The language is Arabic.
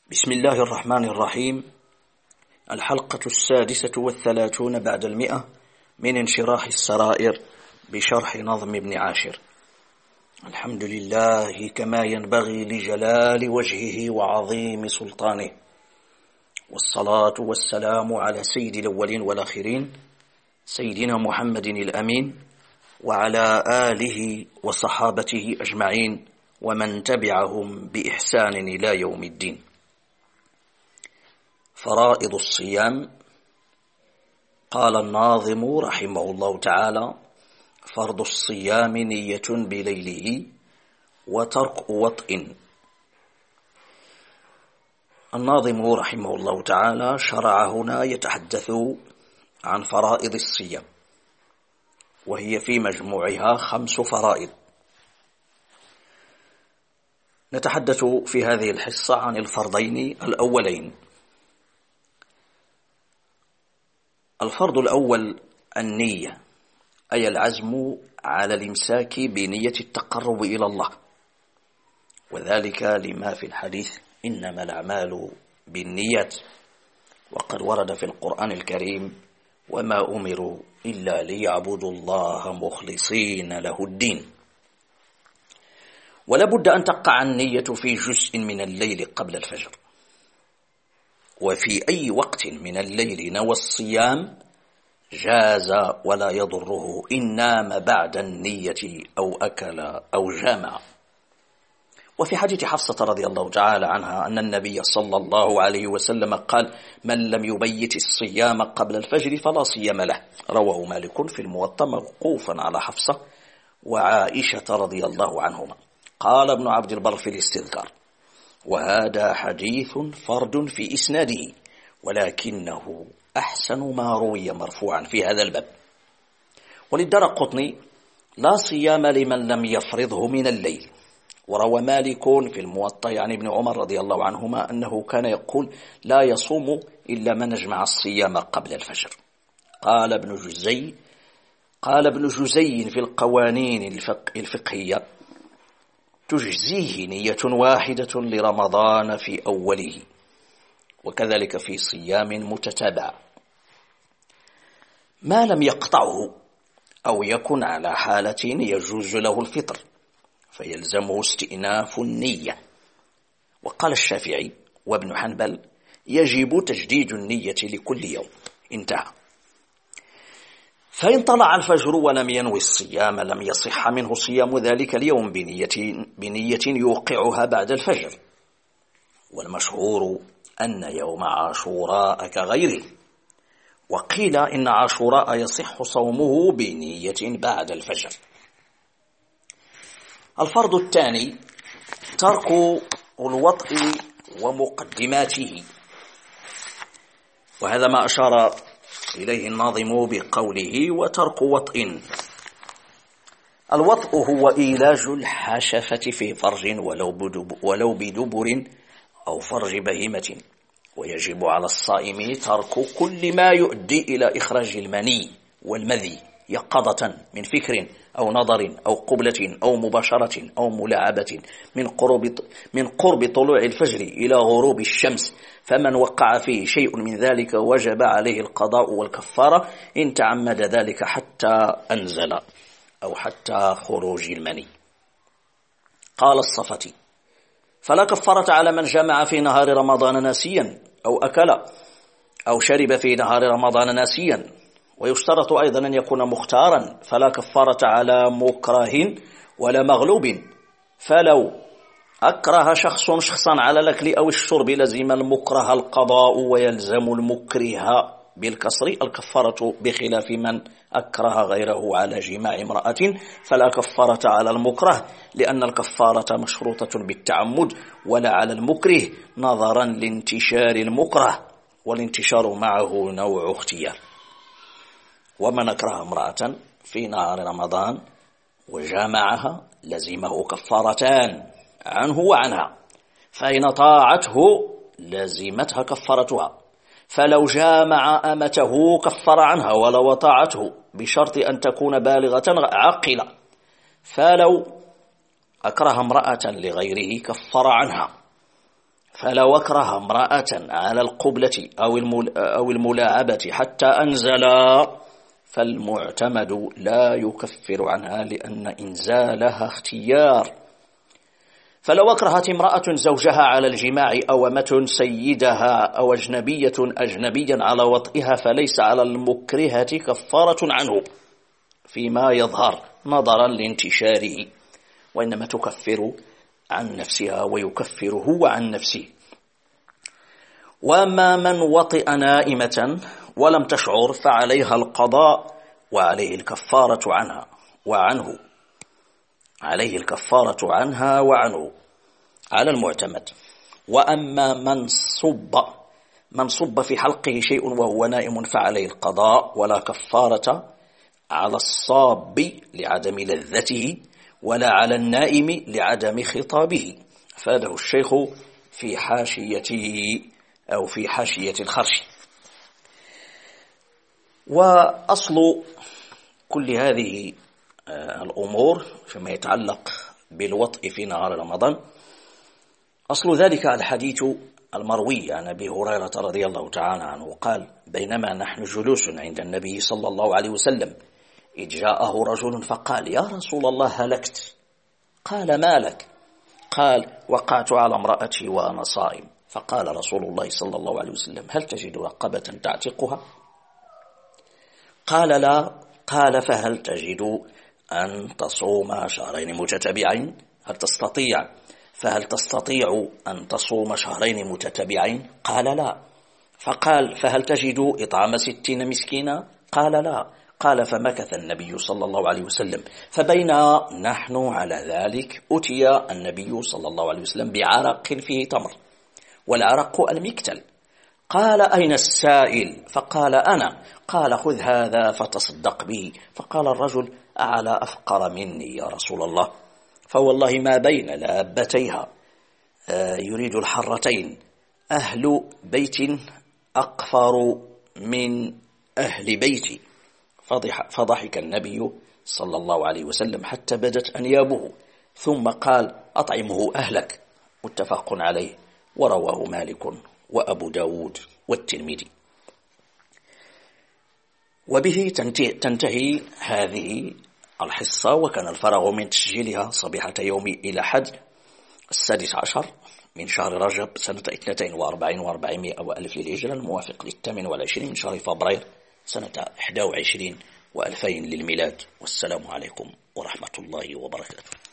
بسم الله الرحمن الرحيم. الحلقة 36 بعد 100 من انشراح السرائر بشرح نظم ابن عاشر. الحمد لله كما ينبغي لجلال وجهه وعظيم سلطانه، والصلاة والسلام على سيد الأولين والآخرين سيدنا محمد الأمين وعلى آله وصحابته أجمعين ومن تبعهم بإحسان إلى يوم الدين. فرائض الصيام. قال الناظم رحمه الله تعالى: فرض الصيام نية بليله وترك وطء. الناظم رحمه الله تعالى شرع هنا يتحدث عن فرائض الصيام، وهي في مجموعها 5 فرائض. نتحدث في هذه الحصة عن الفرضين الأولين. الفرض الأول النية، أي العزم على الإمساك بنية التقرب إلى الله، وذلك لما في الحديث: إنما الأعمال بالنيات. وقد ورد في القرآن الكريم: وما أمروا إلا ليعبدوا الله مخلصين له الدين. ولا بد أن تقع النية في جزء من الليل قبل الفجر، وفي أي وقت من الليل نوى الصيام جاز ولا يضره إن نام بعد النية أو أكل أو جامع. وفي حديث حفصة رضي الله تعالى عنها أن النبي صلى الله عليه وسلم قال: من لم يبيت الصيام قبل الفجر فلا صيام له. رواه مالك في الموطأ موقوفا على حفصة وعائشة رضي الله عنهما. قال ابن عبد البر في الاستذكار: وهذا حديث فرد في إسناده، ولكنه أحسن ما روي مرفوعا في هذا الباب. وللدرقطني: لا صيام لمن لم يفرضه من الليل. وروى مالك في الموطأ عن ابن عمر رضي الله عنهما أنه كان يقول: لا يصوم إلا من أجمع الصيام قبل الفجر. قال ابن جزي في القوانين الفقهية: تجزيه نية واحدة لرمضان في أوله، وكذلك في صيام متتابع ما لم يقطعه أو يكن على حالة يجوز له الفطر، فيلزمه استئناف النية. وقال الشافعي وابن حنبل: يجب تجديد النية لكل يوم. انتهى. فإن طلع الفجر ولم ينوي الصيام لم يصح منه صيام ذلك اليوم بنية يوقعها بعد الفجر. والمشهور أن يوم عاشوراء كغيره، وقيل إن عاشوراء يصح صومه بنية بعد الفجر. الفرض الثاني ترك الوطء ومقدماته، وهذا ما أشار إليه الناظم بقوله: وترك وطء. الوطء هو إيلاج الحشفة في فرج ولو بدبر أو فرج بهيمة، ويجب على الصائم ترك كل ما يؤدي إلى إخراج المني والمذي يقظة من فكر أو نظر أو قبلة أو مباشرة أو ملاعبة من قرب طلوع الفجر إلى غروب الشمس. فمن وقع فيه شيء من ذلك وجب عليه القضاء والكفارة إن تعمد ذلك حتى أنزل أو حتى خروج المني. قال الصفتي: فلا كفارة على من جمع في نهار رمضان ناسيا أو أكل أو شرب في نهار رمضان ناسيا. ويشترط أيضا أن يكون مختارا، فلا كفارة على مكره ولا مغلوب. فلو أكره شخصا على الأكل أو الشرب لزم المكره القضاء، ويلزم المكره بالكسر الكفارة، بخلاف من أكره غيره على جماع امرأة فلا كفارة على المكره، لأن الكفارة مشروطة بالتعمد ولا على المكره نظرا لانتشار المكره، والانتشار معه نوع اختيار. ومن أكره امرأة في نهار رمضان وجامعها لزمه كفارتان عنه وعنها، فإن طاعته لزمتها كفارتها، فلو جامع أمته كفر عنها ولو طاعته، بشرط أن تكون بالغة عاقلة. فلو أكره امرأة لغيره كفر عنها، فلو أكره امرأة على القبلة أو الملاعبة حتى أنزلا فالمعتمد لا يكفر عنها لأن إنزالها اختيار. فلو أكرهت امرأة زوجها على الجماع أو أمة سيدها أو أجنبيا على وطئها فليس على المكرهة كفارة عنه فيما يظهر نظرا لانتشاره، وإنما تكفر عن نفسها ويكفر هو عن نفسه. وأما من وطئ نائمة ولم تشعر فعليها القضاء وعليه الكفارة عنه على المعتمد. وأما من صب في حلقه شيء وهو نائم فعليه القضاء ولا كفارة على الصاب لعدم لذته ولا على النائم لعدم خطابه. فاده الشيخ في حاشيته أو في حاشية الخرش. وأصل كل هذه الأمور فيما يتعلق بالوطء في نهار رمضان، أصل ذلك الحديث المروي عن أبي هريرة رضي الله تعالى عنه قال: بينما نحن جلوس عند النبي صلى الله عليه وسلم إذ جاءه رجل فقال: يا رسول الله هلكت. قال: ما لك؟ قال: وقعت على امرأتي وأنا صائم. فقال رسول الله صلى الله عليه وسلم: هل تجد رقبة تعتقها؟ قال: لا. قال: فهل تجد أن تصوم شهرين متتابعين؟ فهل تستطيع أن تصوم شهرين متتابعين؟ قال: لا. فقال: فهل تجد إطعام 60 مسكينا؟ قال: لا. قال: فمكث النبي صلى الله عليه وسلم، فبينا نحن على ذلك أتي النبي صلى الله عليه وسلم بعرق فيه تمر، والعرق المكتل. قال: أين السائل؟ فقال: أنا. قال: خذ هذا فتصدق به. فقال الرجل: أعلى أفقر مني يا رسول الله، فوالله ما بين لابتيها يريد الحرتين أهل بيت أقفر من أهل بيتي. فضحك النبي صلى الله عليه وسلم حتى بدت أنيابه، ثم قال: أطعمه أهلك. متفق عليه، ورواه مالك وأبو داود والترمذي. وبه تنتهي هذه الحصة، وكان الفراغ من تسجيلها صبيحة يوم إلى حد 16 من شهر رجب سنة 42 و400 وألف للهجرة، الموافق 28 من شهر فبراير سنة 21 و2000 للميلاد. والسلام عليكم ورحمة الله وبركاته.